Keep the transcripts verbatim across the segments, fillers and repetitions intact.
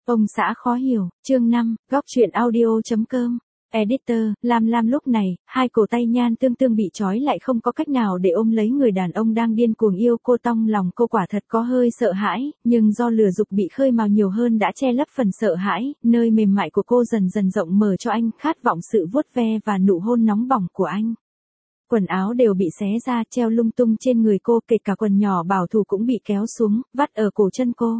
Ông xã khó hiểu, chương năm, góc truyện audio.com. Editor, Lam Lam lúc này, hai cổ tay Nhan Tương Tương bị trói lại không có cách nào để ôm lấy người đàn ông đang điên cuồng yêu cô, trong lòng cô quả thật có hơi sợ hãi, nhưng do lửa dục bị khơi mào nhiều hơn đã che lấp phần sợ hãi, nơi mềm mại của cô dần dần rộng mở cho anh, khát vọng sự vuốt ve và nụ hôn nóng bỏng của anh. Quần áo đều bị xé ra, treo lung tung trên người cô, kể cả quần nhỏ bảo thủ cũng bị kéo xuống, vắt ở cổ chân cô.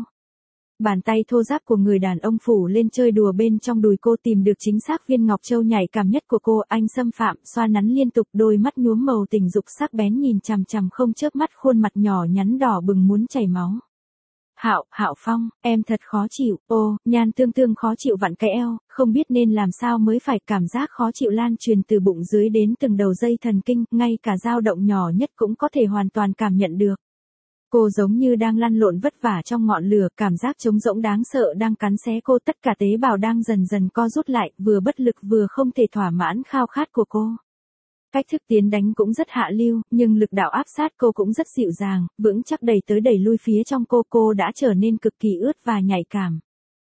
Bàn tay thô ráp của người đàn ông phủ lên chơi đùa bên trong đùi cô, tìm được chính xác viên ngọc châu nhạy cảm nhất của cô, anh xâm phạm, xoa nắn liên tục, đôi mắt nhuốm màu tình dục sắc bén nhìn chằm chằm không chớp mắt, khuôn mặt nhỏ nhắn đỏ bừng muốn chảy máu. Hạo, Hạo Phong, em thật khó chịu. Ô, Nhan Tương Tương khó chịu vặn cái eo, không biết nên làm sao mới phải, cảm giác khó chịu lan truyền từ bụng dưới đến từng đầu dây thần kinh, ngay cả dao động nhỏ nhất cũng có thể hoàn toàn cảm nhận được. Cô giống như đang lăn lộn vất vả trong ngọn lửa, cảm giác trống rỗng đáng sợ đang cắn xé cô, tất cả tế bào đang dần dần co rút lại, vừa bất lực vừa không thể thỏa mãn khao khát của cô. Cách thức tiến đánh cũng rất hạ lưu, nhưng lực đạo áp sát cô cũng rất dịu dàng, vững chắc đẩy tới đẩy lui phía trong cô, cô đã trở nên cực kỳ ướt và nhạy cảm.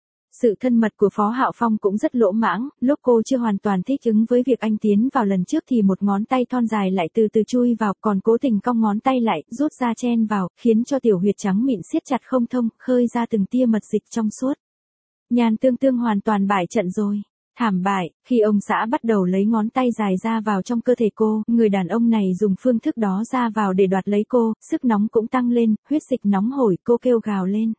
Sự thân mật của Phó Hạo Phong cũng rất lỗ mãng, lúc cô chưa hoàn toàn thích ứng với việc anh tiến vào lần trước thì một ngón tay thon dài lại từ từ chui vào, còn cố tình cong ngón tay lại, rút ra chen vào, khiến cho tiểu huyệt trắng mịn siết chặt không thông, khơi ra từng tia mật dịch trong suốt. Nhan Tương Tương hoàn toàn bại trận rồi. Thảm bại, khi ông xã bắt đầu lấy ngón tay dài ra vào trong cơ thể cô, người đàn ông này dùng phương thức đó ra vào để đoạt lấy cô, sức nóng cũng tăng lên, huyết dịch nóng hổi, cô kêu gào lên.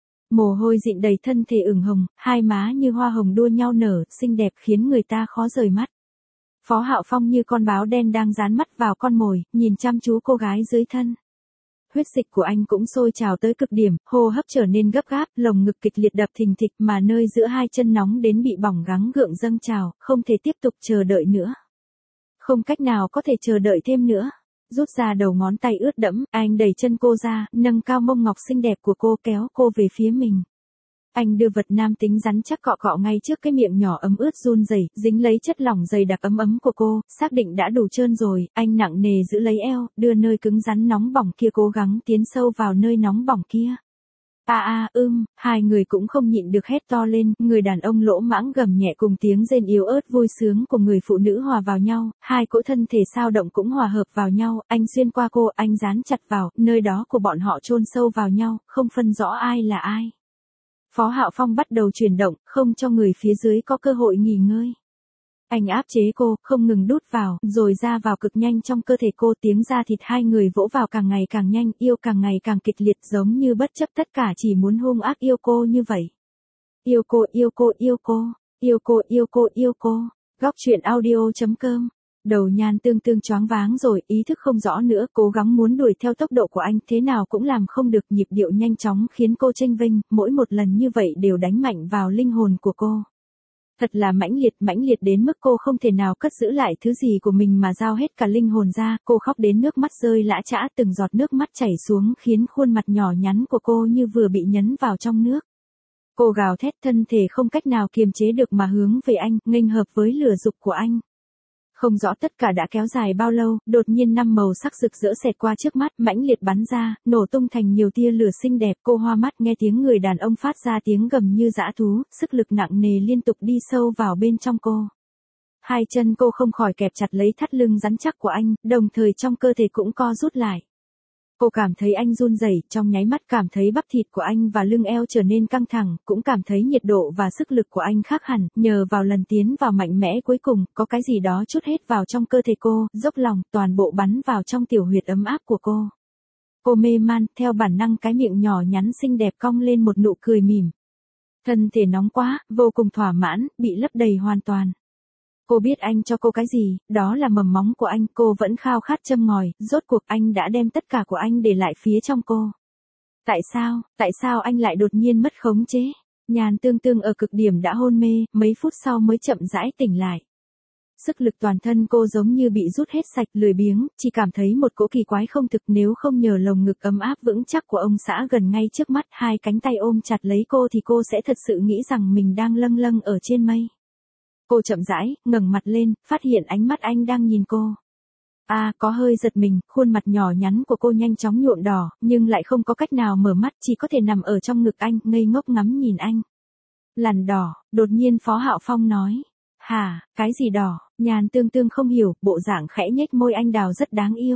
Mồ hôi dịn đầy thân thể ửng hồng, hai má như hoa hồng đua nhau nở, xinh đẹp khiến người ta khó rời mắt. Phó Hạo Phong như con báo đen đang dán mắt vào con mồi, nhìn chăm chú cô gái dưới thân. Huyết dịch của anh cũng sôi trào tới cực điểm, hô hấp trở nên gấp gáp, lồng ngực kịch liệt đập thình thịch, mà nơi giữa hai chân nóng đến bị bỏng gắng gượng dâng trào, không thể tiếp tục chờ đợi nữa. Không cách nào có thể chờ đợi thêm nữa. Rút ra đầu ngón tay ướt đẫm, anh đẩy chân cô ra, nâng cao mông ngọc xinh đẹp của cô, kéo cô về phía mình. Anh đưa vật nam tính rắn chắc cọ cọ ngay trước cái miệng nhỏ ấm ướt run rẩy, dính lấy chất lỏng dày đặc ấm ấm của cô, xác định đã đủ trơn rồi, anh nặng nề giữ lấy eo, đưa nơi cứng rắn nóng bỏng kia cố gắng tiến sâu vào nơi nóng bỏng kia. A a, ưm, hai người cũng không nhịn được hét to lên, người đàn ông lỗ mãng gầm nhẹ cùng tiếng rên yếu ớt vui sướng của người phụ nữ hòa vào nhau, hai cỗ thân thể sao động cũng hòa hợp vào nhau, anh xuyên qua cô, anh dán chặt vào, nơi đó của bọn họ chôn sâu vào nhau, không phân rõ ai là ai. Phó Hạo Phong bắt đầu chuyển động, không cho người phía dưới có cơ hội nghỉ ngơi. Anh áp chế cô, không ngừng đút vào, rồi ra vào cực nhanh trong cơ thể cô, tiếng da thịt hai người vỗ vào càng ngày càng nhanh, yêu càng ngày càng kịch liệt, giống như bất chấp tất cả chỉ muốn hung ác yêu cô như vậy. Yêu cô, yêu cô, yêu cô, yêu cô, yêu cô, yêu cô. Góc truyện audio.com. Đầu Nhan Tương Tương choáng váng rồi, ý thức không rõ nữa, cố gắng muốn đuổi theo tốc độ của anh, thế nào cũng làm không được, nhịp điệu nhanh chóng khiến cô chênh vênh, mỗi một lần như vậy đều đánh mạnh vào linh hồn của cô. Thật là mãnh liệt, mãnh liệt đến mức cô không thể nào cất giữ lại thứ gì của mình mà giao hết cả linh hồn ra, cô khóc đến nước mắt rơi lã chã, từng giọt nước mắt chảy xuống khiến khuôn mặt nhỏ nhắn của cô như vừa bị nhấn vào trong nước. Cô gào thét, thân thể không cách nào kiềm chế được mà hướng về anh, nghênh hợp với lửa dục của anh. Không rõ tất cả đã kéo dài bao lâu, đột nhiên năm màu sắc rực rỡ xẹt qua trước mắt, mãnh liệt bắn ra, nổ tung thành nhiều tia lửa xinh đẹp, cô hoa mắt nghe tiếng người đàn ông phát ra tiếng gầm như dã thú, sức lực nặng nề liên tục đi sâu vào bên trong cô. Hai chân cô không khỏi kẹp chặt lấy thắt lưng rắn chắc của anh, đồng thời trong cơ thể cũng co rút lại. Cô cảm thấy anh run rẩy, trong nháy mắt cảm thấy bắp thịt của anh và lưng eo trở nên căng thẳng, cũng cảm thấy nhiệt độ và sức lực của anh khác hẳn, nhờ vào lần tiến vào mạnh mẽ cuối cùng, có cái gì đó trút hết vào trong cơ thể cô, dốc lòng, toàn bộ bắn vào trong tiểu huyệt ấm áp của cô. Cô mê man, theo bản năng cái miệng nhỏ nhắn xinh đẹp cong lên một nụ cười mỉm. Thân thể nóng quá, vô cùng thỏa mãn, bị lấp đầy hoàn toàn. Cô biết anh cho cô cái gì, đó là mầm móng của anh, cô vẫn khao khát châm ngòi, rốt cuộc anh đã đem tất cả của anh để lại phía trong cô. Tại sao, tại sao anh lại đột nhiên mất khống chế? Nhan Tương Tương ở cực điểm đã hôn mê, mấy phút sau mới chậm rãi tỉnh lại. Sức lực toàn thân cô giống như bị rút hết sạch, lười biếng, chỉ cảm thấy một cỗ kỳ quái không thực, nếu không nhờ lồng ngực ấm áp vững chắc của ông xã gần ngay trước mắt, hai cánh tay ôm chặt lấy cô thì cô sẽ thật sự nghĩ rằng mình đang lâng lâng ở trên mây. Cô chậm rãi, ngẩng mặt lên, phát hiện ánh mắt anh đang nhìn cô. A, à, có hơi giật mình, khuôn mặt nhỏ nhắn của cô nhanh chóng nhuộm đỏ, nhưng lại không có cách nào mở mắt, chỉ có thể nằm ở trong ngực anh, ngây ngốc ngắm nhìn anh. Lằn đỏ, đột nhiên Phó Hạo Phong nói. Hả, cái gì đỏ? Nhan Tương Tương không hiểu, bộ dạng khẽ nhếch môi anh đào rất đáng yêu.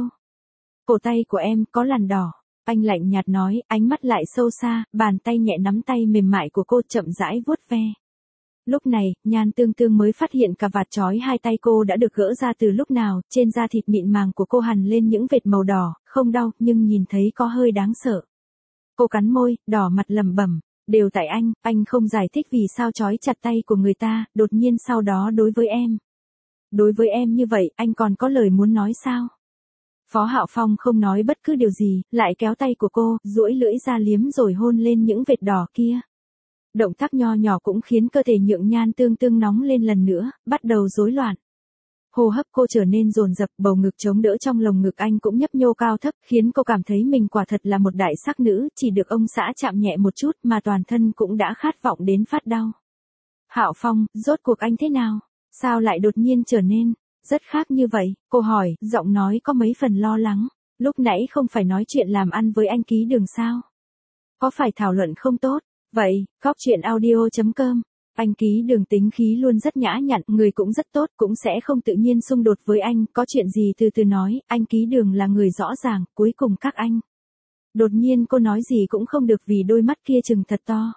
Cổ tay của em có lằn đỏ. Anh lạnh nhạt nói, ánh mắt lại sâu xa, bàn tay nhẹ nắm tay mềm mại của cô chậm rãi vuốt ve. Lúc này, Nhan Tương Tương mới phát hiện cà vạt trói hai tay cô đã được gỡ ra từ lúc nào, trên da thịt mịn màng của cô hằn lên những vệt màu đỏ, không đau, nhưng nhìn thấy có hơi đáng sợ. Cô cắn môi, đỏ mặt lẩm bẩm, đều tại anh, anh không giải thích vì sao trói chặt tay của người ta, đột nhiên sau đó đối với em. Đối với em như vậy, anh còn có lời muốn nói sao? Phó Hạo Phong không nói bất cứ điều gì, lại kéo tay của cô, duỗi lưỡi ra liếm rồi hôn lên những vệt đỏ kia. Động tác nho nhỏ cũng khiến cơ thể Nhượng Nhan Tương Tương nóng lên lần nữa, bắt đầu rối loạn. Hô hấp cô trở nên dồn dập, bầu ngực chống đỡ trong lồng ngực anh cũng nhấp nhô cao thấp, khiến cô cảm thấy mình quả thật là một đại sắc nữ, chỉ được ông xã chạm nhẹ một chút mà toàn thân cũng đã khát vọng đến phát đau. Hạo Phong, rốt cuộc anh thế nào? Sao lại đột nhiên trở nên rất khác như vậy? Cô hỏi, giọng nói có mấy phần lo lắng. Lúc nãy không phải nói chuyện làm ăn với anh Ký Đường sao? Có phải thảo luận không tốt? Vậy, góc chuyện audio chấm com. Anh Ký Đường tính khí luôn rất nhã nhặn, người cũng rất tốt, cũng sẽ không tự nhiên xung đột với anh, có chuyện gì từ từ nói, anh Ký Đường là người rõ ràng, cuối cùng các anh. Đột nhiên cô nói gì cũng không được vì đôi mắt kia trừng thật to.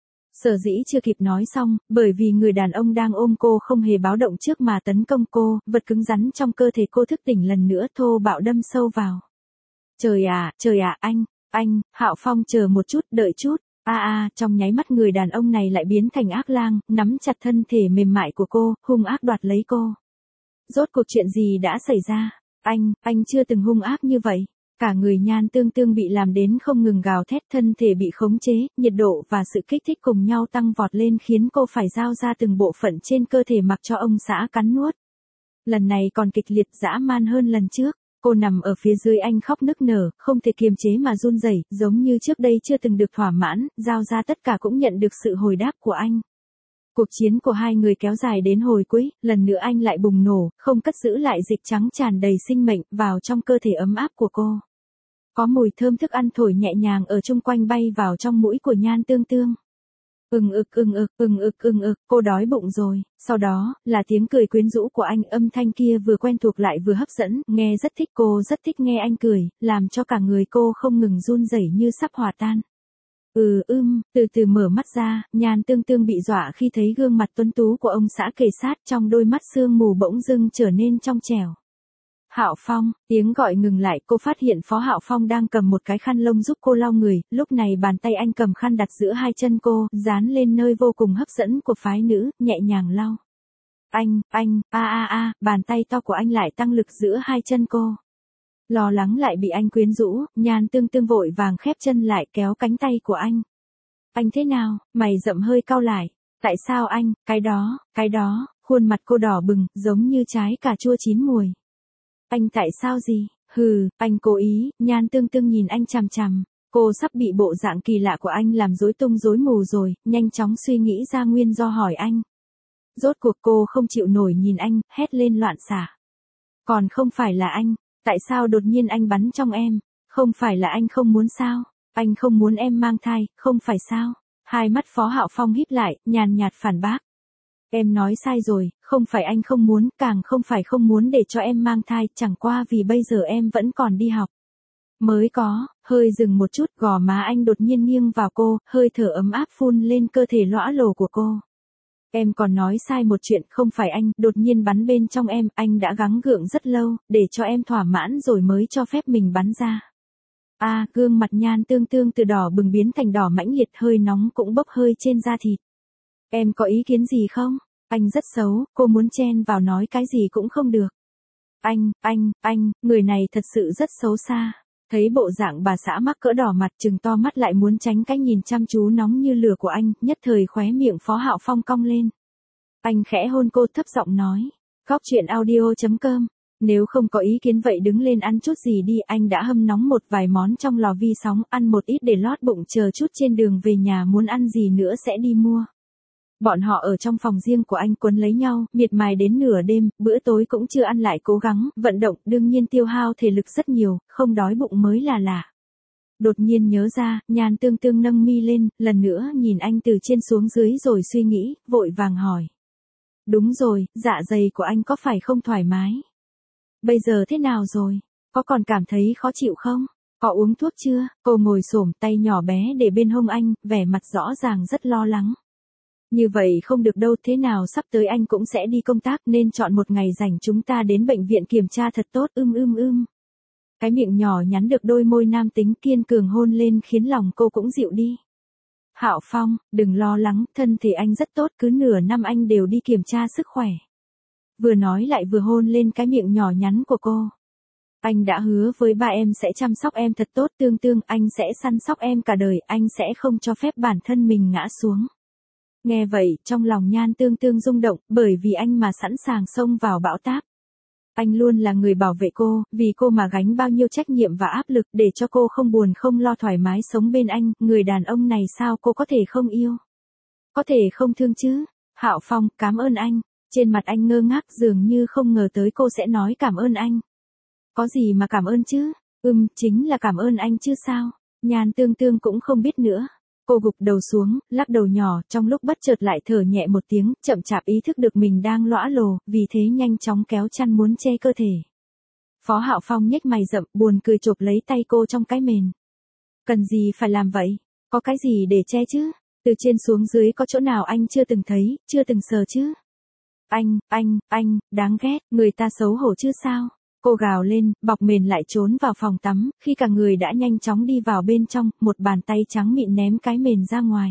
Sở dĩ chưa kịp nói xong, bởi vì người đàn ông đang ôm cô không hề báo động trước mà tấn công cô, vật cứng rắn trong cơ thể cô thức tỉnh lần nữa thô bạo đâm sâu vào. Trời à, trời à, anh, anh, Hạo Phong chờ một chút, đợi chút. A à, a, à, trong nháy mắt người đàn ông này lại biến thành ác lang, nắm chặt thân thể mềm mại của cô, hung ác đoạt lấy cô. Rốt cuộc chuyện gì đã xảy ra? Anh, anh chưa từng hung ác như vậy. Cả người Nhan Tương Tương bị làm đến không ngừng gào thét, thân thể bị khống chế, nhiệt độ và sự kích thích cùng nhau tăng vọt lên khiến cô phải giao ra từng bộ phận trên cơ thể mặc cho ông xã cắn nuốt. Lần này còn kịch liệt dã man hơn lần trước. Cô nằm ở phía dưới anh khóc nức nở, không thể kiềm chế mà run rẩy, giống như trước đây chưa từng được thỏa mãn, giao ra tất cả cũng nhận được sự hồi đáp của anh. Cuộc chiến của hai người kéo dài đến hồi cuối, lần nữa anh lại bùng nổ, không cất giữ lại dịch trắng tràn đầy sinh mệnh vào trong cơ thể ấm áp của cô. Có mùi thơm thức ăn thổi nhẹ nhàng ở chung quanh bay vào trong mũi của Nhan Tương Tương. Ừng ực ừng ực, ừng ực ừng ực, cô đói bụng rồi, sau đó, là tiếng cười quyến rũ của anh, âm thanh kia vừa quen thuộc lại vừa hấp dẫn, nghe rất thích, cô rất thích nghe anh cười, làm cho cả người cô không ngừng run rẩy như sắp hòa tan. Ừ ưm, từ từ mở mắt ra, Nhan Tương Tương bị dọa khi thấy gương mặt tuấn tú của ông xã kề sát, trong đôi mắt sương mù bỗng dưng trở nên trong trẻo. Hạo Phong, tiếng gọi ngừng lại, cô phát hiện Phó Hạo Phong đang cầm một cái khăn lông giúp cô lau người, lúc này bàn tay anh cầm khăn đặt giữa hai chân cô, dán lên nơi vô cùng hấp dẫn của phái nữ, nhẹ nhàng lau. Anh, anh, a a a, bàn tay to của anh lại tăng lực giữa hai chân cô. Lo lắng lại bị anh quyến rũ, Nhan Tương Tương vội vàng khép chân lại kéo cánh tay của anh. Anh thế nào, mày rậm hơi cau lại. Tại sao anh, cái đó, cái đó, khuôn mặt cô đỏ bừng, giống như trái cà chua chín mùi. Anh tại sao gì? Hừ, anh cố ý. Nhan Tương Tương nhìn anh chằm chằm. Cô sắp bị bộ dạng kỳ lạ của anh làm rối tung rối mù rồi, nhanh chóng suy nghĩ ra nguyên do hỏi anh. Rốt cuộc cô không chịu nổi nhìn anh, hét lên loạn xạ. Còn không phải là anh, tại sao đột nhiên anh bắn trong em? Không phải là anh không muốn sao? Anh không muốn em mang thai, không phải sao? Hai mắt Phó Hạo Phong híp lại, nhàn nhạt phản bác. Em nói sai rồi, không phải anh không muốn, càng không phải không muốn để cho em mang thai, chẳng qua vì bây giờ em vẫn còn đi học. Mới có, hơi dừng một chút, gò má anh đột nhiên nghiêng vào cô, hơi thở ấm áp phun lên cơ thể lõa lồ của cô. Em còn nói sai một chuyện, không phải anh, đột nhiên bắn bên trong em, anh đã gắng gượng rất lâu, để cho em thỏa mãn rồi mới cho phép mình bắn ra. A, à, gương mặt Nhan Tương Tương từ đỏ bừng biến thành đỏ mãnh liệt, hơi nóng cũng bốc hơi trên da thịt. Em có ý kiến gì không? Anh rất xấu, cô muốn chen vào nói cái gì cũng không được. Anh, anh, anh, người này thật sự rất xấu xa. Thấy bộ dạng bà xã mắc cỡ đỏ mặt trừng to mắt lại muốn tránh cái nhìn chăm chú nóng như lửa của anh, nhất thời khóe miệng Phó Hạo Phong cong lên. Anh khẽ hôn cô thấp giọng nói. Góc chuyện audio chấm com. Nếu không có ý kiến vậy đứng lên ăn chút gì đi, anh đã hâm nóng một vài món trong lò vi sóng, ăn một ít để lót bụng, chờ chút trên đường về nhà muốn ăn gì nữa sẽ đi mua. Bọn họ ở trong phòng riêng của anh quấn lấy nhau, miệt mài đến nửa đêm, bữa tối cũng chưa ăn lại cố gắng, vận động, đương nhiên tiêu hao thể lực rất nhiều, không đói bụng mới là lạ. Đột nhiên nhớ ra, Nhan Tương Tương nâng mi lên, lần nữa nhìn anh từ trên xuống dưới rồi suy nghĩ, vội vàng hỏi. Đúng rồi, dạ dày của anh có phải không thoải mái? Bây giờ thế nào rồi? Có còn cảm thấy khó chịu không? Có uống thuốc chưa? Cô ngồi xổm, tay nhỏ bé để bên hông anh, vẻ mặt rõ ràng rất lo lắng. Như vậy không được đâu, thế nào sắp tới anh cũng sẽ đi công tác nên chọn một ngày rảnh chúng ta đến bệnh viện kiểm tra thật tốt, ưm ưm ưm. Cái miệng nhỏ nhắn được đôi môi nam tính kiên cường hôn lên khiến lòng cô cũng dịu đi. Hạo Phong, đừng lo lắng, thân thể anh rất tốt, cứ nửa năm anh đều đi kiểm tra sức khỏe. Vừa nói lại vừa hôn lên cái miệng nhỏ nhắn của cô. Anh đã hứa với ba em sẽ chăm sóc em thật tốt, Tương Tương, anh sẽ săn sóc em cả đời, anh sẽ không cho phép bản thân mình ngã xuống. Nghe vậy, trong lòng Nhan Tương Tương rung động, bởi vì anh mà sẵn sàng xông vào bão táp. Anh luôn là người bảo vệ cô, vì cô mà gánh bao nhiêu trách nhiệm và áp lực để cho cô không buồn không lo thoải mái sống bên anh, người đàn ông này sao cô có thể không yêu? Có thể không thương chứ? Hạo Phong, cảm ơn anh. Trên mặt anh ngơ ngác dường như không ngờ tới cô sẽ nói cảm ơn anh. Có gì mà cảm ơn chứ? Ừm, chính là cảm ơn anh chứ sao? Nhan Tương Tương cũng không biết nữa. Cô gục đầu xuống, lắc đầu nhỏ, trong lúc bất chợt lại thở nhẹ một tiếng, chậm chạp ý thức được mình đang lõa lồ, vì thế nhanh chóng kéo chăn muốn che cơ thể. Phó Hạo Phong nhếch mày rậm, buồn cười chộp lấy tay cô trong cái mền. Cần gì phải làm vậy? Có cái gì để che chứ? Từ trên xuống dưới có chỗ nào anh chưa từng thấy, chưa từng sờ chứ? Anh, anh, anh, đáng ghét, người ta xấu hổ chứ sao? Cô gào lên, bọc mền lại trốn vào phòng tắm, khi cả người đã nhanh chóng đi vào bên trong, một bàn tay trắng mịn ném cái mền ra ngoài.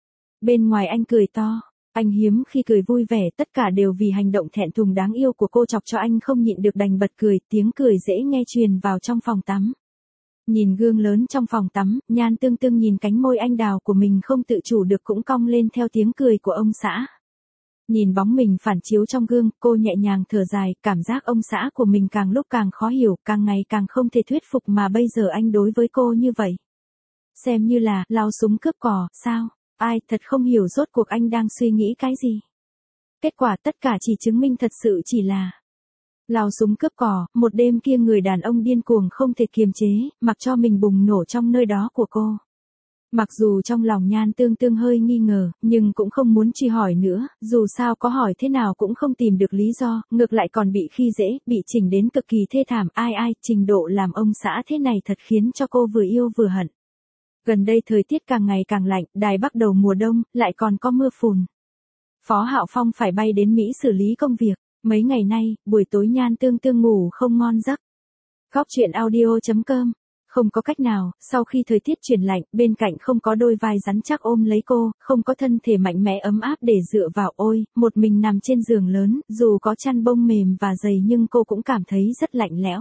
Bên ngoài anh cười to, anh hiếm khi cười vui vẻ, tất cả đều vì hành động thẹn thùng đáng yêu của cô chọc cho anh không nhịn được đành bật cười, tiếng cười dễ nghe truyền vào trong phòng tắm. Nhìn gương lớn trong phòng tắm, Nhan Tương Tương nhìn cánh môi anh đào của mình không tự chủ được cũng cong lên theo tiếng cười của ông xã. Nhìn bóng mình phản chiếu trong gương, cô nhẹ nhàng thở dài, cảm giác ông xã của mình càng lúc càng khó hiểu, càng ngày càng không thể thuyết phục mà bây giờ anh đối với cô như vậy. Xem như là, lao súng cướp cò, sao? Ai, thật không hiểu rốt cuộc anh đang suy nghĩ cái gì. Kết quả tất cả chỉ chứng minh thật sự chỉ là lao súng cướp cò, một đêm kia người đàn ông điên cuồng không thể kiềm chế, mặc cho mình bùng nổ trong nơi đó của cô. Mặc dù trong lòng Nhan Tương Tương hơi nghi ngờ, nhưng cũng không muốn truy hỏi nữa, dù sao có hỏi thế nào cũng không tìm được lý do, ngược lại còn bị khi dễ, bị chỉnh đến cực kỳ thê thảm, ai ai, trình độ làm ông xã thế này thật khiến cho cô vừa yêu vừa hận. Gần đây thời tiết càng ngày càng lạnh, Đài Bắc đầu mùa đông, lại còn có mưa phùn. Phó Hạo Phong phải bay đến Mỹ xử lý công việc, mấy ngày nay, buổi tối Nhan Tương Tương ngủ không ngon giấc. Góc chuyện audio chấm com. Không có cách nào, sau khi thời tiết chuyển lạnh, bên cạnh không có đôi vai rắn chắc ôm lấy cô, không có thân thể mạnh mẽ ấm áp để dựa vào, ôi, một mình nằm trên giường lớn, dù có chăn bông mềm và dày nhưng cô cũng cảm thấy rất lạnh lẽo.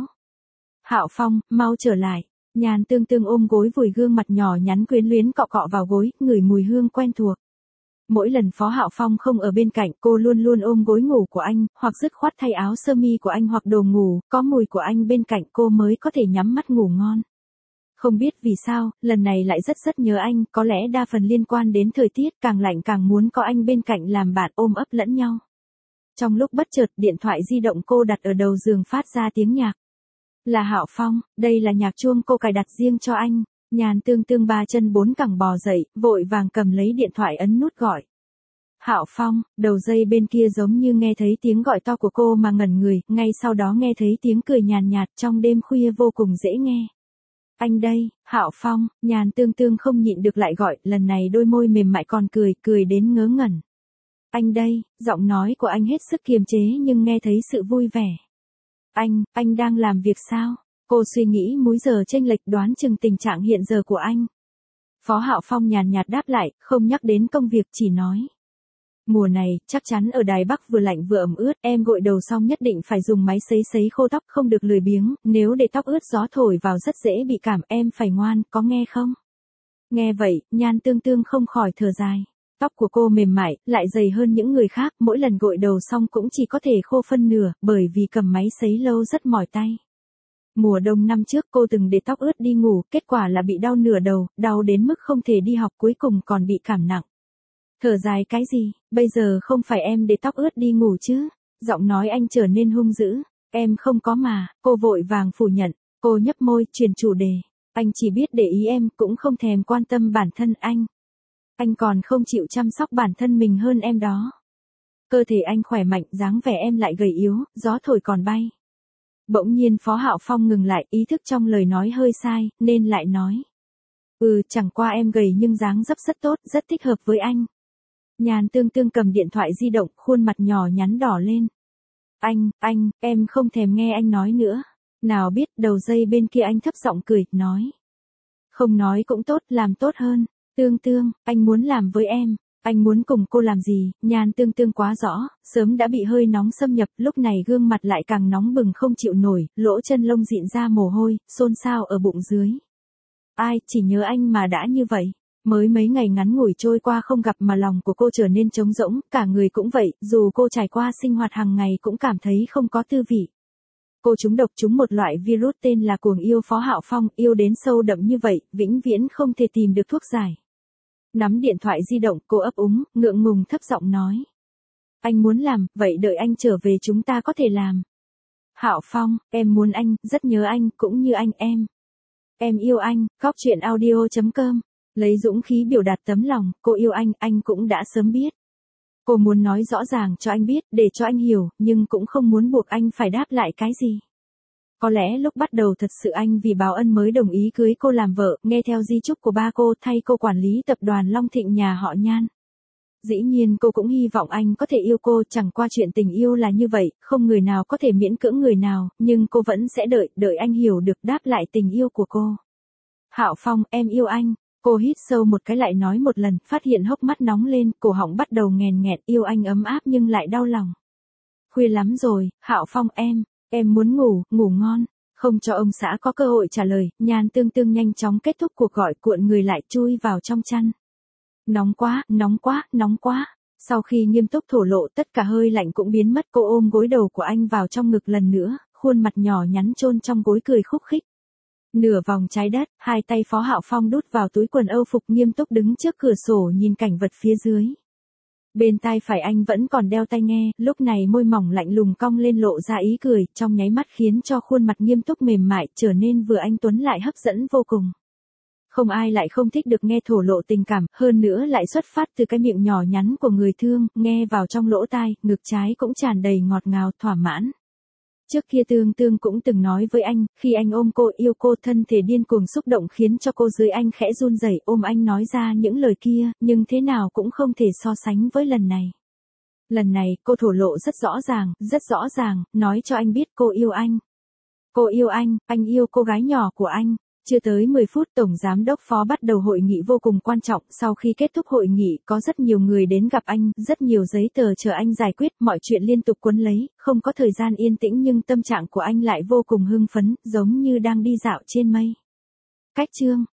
Hạo Phong, mau trở lại. Nhan Tương Tương ôm gối vùi gương mặt nhỏ nhắn quyến luyến cọ cọ vào gối, ngửi mùi hương quen thuộc. Mỗi lần Phó Hạo Phong không ở bên cạnh, cô luôn luôn ôm gối ngủ của anh, hoặc dứt khoát thay áo sơ mi của anh hoặc đồ ngủ, có mùi của anh bên cạnh cô mới có thể nhắm mắt ngủ ngon. Không biết vì sao, lần này lại rất rất nhớ anh, có lẽ đa phần liên quan đến thời tiết, càng lạnh càng muốn có anh bên cạnh làm bạn ôm ấp lẫn nhau. Trong lúc bất chợt, điện thoại di động cô đặt ở đầu giường phát ra tiếng nhạc. Là Hạo Phong, đây là nhạc chuông cô cài đặt riêng cho anh. Nhan Tương Tương ba chân bốn cẳng bò dậy, vội vàng cầm lấy điện thoại ấn nút gọi. Hạo Phong, đầu dây bên kia giống như nghe thấy tiếng gọi to của cô mà ngẩn người, ngay sau đó nghe thấy tiếng cười nhàn nhạt trong đêm khuya vô cùng dễ nghe. Anh đây, Hạo Phong, Nhan Tương Tương không nhịn được lại gọi, lần này đôi môi mềm mại còn cười, cười đến ngớ ngẩn. Anh đây, giọng nói của anh hết sức kiềm chế nhưng nghe thấy sự vui vẻ. Anh, anh đang làm việc sao? Cô suy nghĩ múi giờ chênh lệch đoán chừng tình trạng hiện giờ của anh. Phó Hạo Phong nhàn nhạt đáp lại, không nhắc đến công việc chỉ nói. Mùa này, chắc chắn ở Đài Bắc vừa lạnh vừa ẩm ướt, em gội đầu xong nhất định phải dùng máy sấy sấy khô tóc, không được lười biếng, nếu để tóc ướt gió thổi vào rất dễ bị cảm, em phải ngoan, có nghe không? Nghe vậy, Nhan Tương Tương không khỏi thở dài. Tóc của cô mềm mại, lại dày hơn những người khác, mỗi lần gội đầu xong cũng chỉ có thể khô phân nửa, bởi vì cầm máy sấy lâu rất mỏi tay. Mùa đông năm trước cô từng để tóc ướt đi ngủ, kết quả là bị đau nửa đầu, đau đến mức không thể đi học, cuối cùng còn bị cảm nặng. Thở dài cái gì, bây giờ không phải em để tóc ướt đi ngủ chứ? Giọng nói anh trở nên hung dữ. Em không có mà, cô vội vàng phủ nhận, cô nhấp môi, chuyển chủ đề. Anh chỉ biết để ý em, cũng không thèm quan tâm bản thân anh. Anh còn không chịu chăm sóc bản thân mình hơn em đó. Cơ thể anh khỏe mạnh, dáng vẻ em lại gầy yếu, gió thổi còn bay. Bỗng nhiên Phó Hạo Phong ngừng lại, ý thức trong lời nói hơi sai, nên lại nói. Ừ, chẳng qua em gầy nhưng dáng dấp rất tốt, rất thích hợp với anh. Nhàn Tương Tương cầm điện thoại di động, khuôn mặt nhỏ nhắn đỏ lên. Anh, anh, em không thèm nghe anh nói nữa. Nào biết, đầu dây bên kia anh thấp giọng cười, nói. Không nói cũng tốt, làm tốt hơn. Tương Tương, anh muốn làm với em. Anh muốn cùng cô làm gì? Nhàn Tương Tương quá rõ, sớm đã bị hơi nóng xâm nhập, lúc này gương mặt lại càng nóng bừng không chịu nổi, lỗ chân lông dịn ra mồ hôi, xôn xao ở bụng dưới. Ai, chỉ nhớ anh mà đã như vậy. Mới mấy ngày ngắn ngủi trôi qua không gặp mà lòng của cô trở nên trống rỗng, cả người cũng vậy, dù cô trải qua sinh hoạt hàng ngày cũng cảm thấy không có tư vị. Cô trúng độc trúng một loại virus tên là cuồng yêu Phó Hạo Phong, yêu đến sâu đậm như vậy, vĩnh viễn không thể tìm được thuốc giải. Nắm điện thoại di động, cô ấp úng, ngượng ngùng thấp giọng nói. Anh muốn làm, vậy đợi anh trở về chúng ta có thể làm. Hạo Phong, em muốn anh, rất nhớ anh, cũng như anh em. Em yêu anh, Góc Chuyện Audio chấm com. Lấy dũng khí biểu đạt tấm lòng, cô yêu anh, anh cũng đã sớm biết. Cô muốn nói rõ ràng cho anh biết, để cho anh hiểu, nhưng cũng không muốn buộc anh phải đáp lại cái gì. Có lẽ lúc bắt đầu thật sự anh vì báo ân mới đồng ý cưới cô làm vợ, nghe theo di chúc của ba cô, thay cô quản lý tập đoàn Long Thịnh nhà họ Nhan. Dĩ nhiên cô cũng hy vọng anh có thể yêu cô, chẳng qua chuyện tình yêu là như vậy, không người nào có thể miễn cưỡng người nào, nhưng cô vẫn sẽ đợi, đợi anh hiểu được đáp lại tình yêu của cô. Hạo Phong, em yêu anh. Cô hít sâu một cái lại nói một lần, phát hiện hốc mắt nóng lên, cổ họng bắt đầu nghèn nghẹt, yêu anh ấm áp nhưng lại đau lòng. Khuya lắm rồi, Hạo Phong em, em muốn ngủ, ngủ ngon. Không cho ông xã có cơ hội trả lời, Nhàn Tương Tương nhanh chóng kết thúc cuộc gọi, cuộn người lại chui vào trong chăn. Nóng quá, nóng quá, nóng quá. Sau khi nghiêm túc thổ lộ tất cả hơi lạnh cũng biến mất, cô ôm gối đầu của anh vào trong ngực lần nữa, khuôn mặt nhỏ nhắn chôn trong gối cười khúc khích. Nửa vòng trái đất, hai tay Phó Hạo Phong đút vào túi quần âu phục nghiêm túc đứng trước cửa sổ nhìn cảnh vật phía dưới. Bên tai phải anh vẫn còn đeo tai nghe, lúc này môi mỏng lạnh lùng cong lên lộ ra ý cười, trong nháy mắt khiến cho khuôn mặt nghiêm túc mềm mại trở nên vừa anh tuấn lại hấp dẫn vô cùng. Không ai lại không thích được nghe thổ lộ tình cảm, hơn nữa lại xuất phát từ cái miệng nhỏ nhắn của người thương, nghe vào trong lỗ tai, ngực trái cũng tràn đầy ngọt ngào, thỏa mãn. Trước kia Tương Tương cũng từng nói với anh, khi anh ôm cô yêu cô thân thể điên cuồng xúc động khiến cho cô dưới anh khẽ run rẩy ôm anh nói ra những lời kia, nhưng thế nào cũng không thể so sánh với lần này. Lần này cô thổ lộ rất rõ ràng, rất rõ ràng, nói cho anh biết cô yêu anh. Cô yêu anh, anh yêu cô gái nhỏ của anh. Chưa tới mười phút Tổng Giám đốc Phó bắt đầu hội nghị vô cùng quan trọng, sau khi kết thúc hội nghị có rất nhiều người đến gặp anh, rất nhiều giấy tờ chờ anh giải quyết, mọi chuyện liên tục cuốn lấy, không có thời gian yên tĩnh nhưng tâm trạng của anh lại vô cùng hưng phấn, giống như đang đi dạo trên mây. Cách chương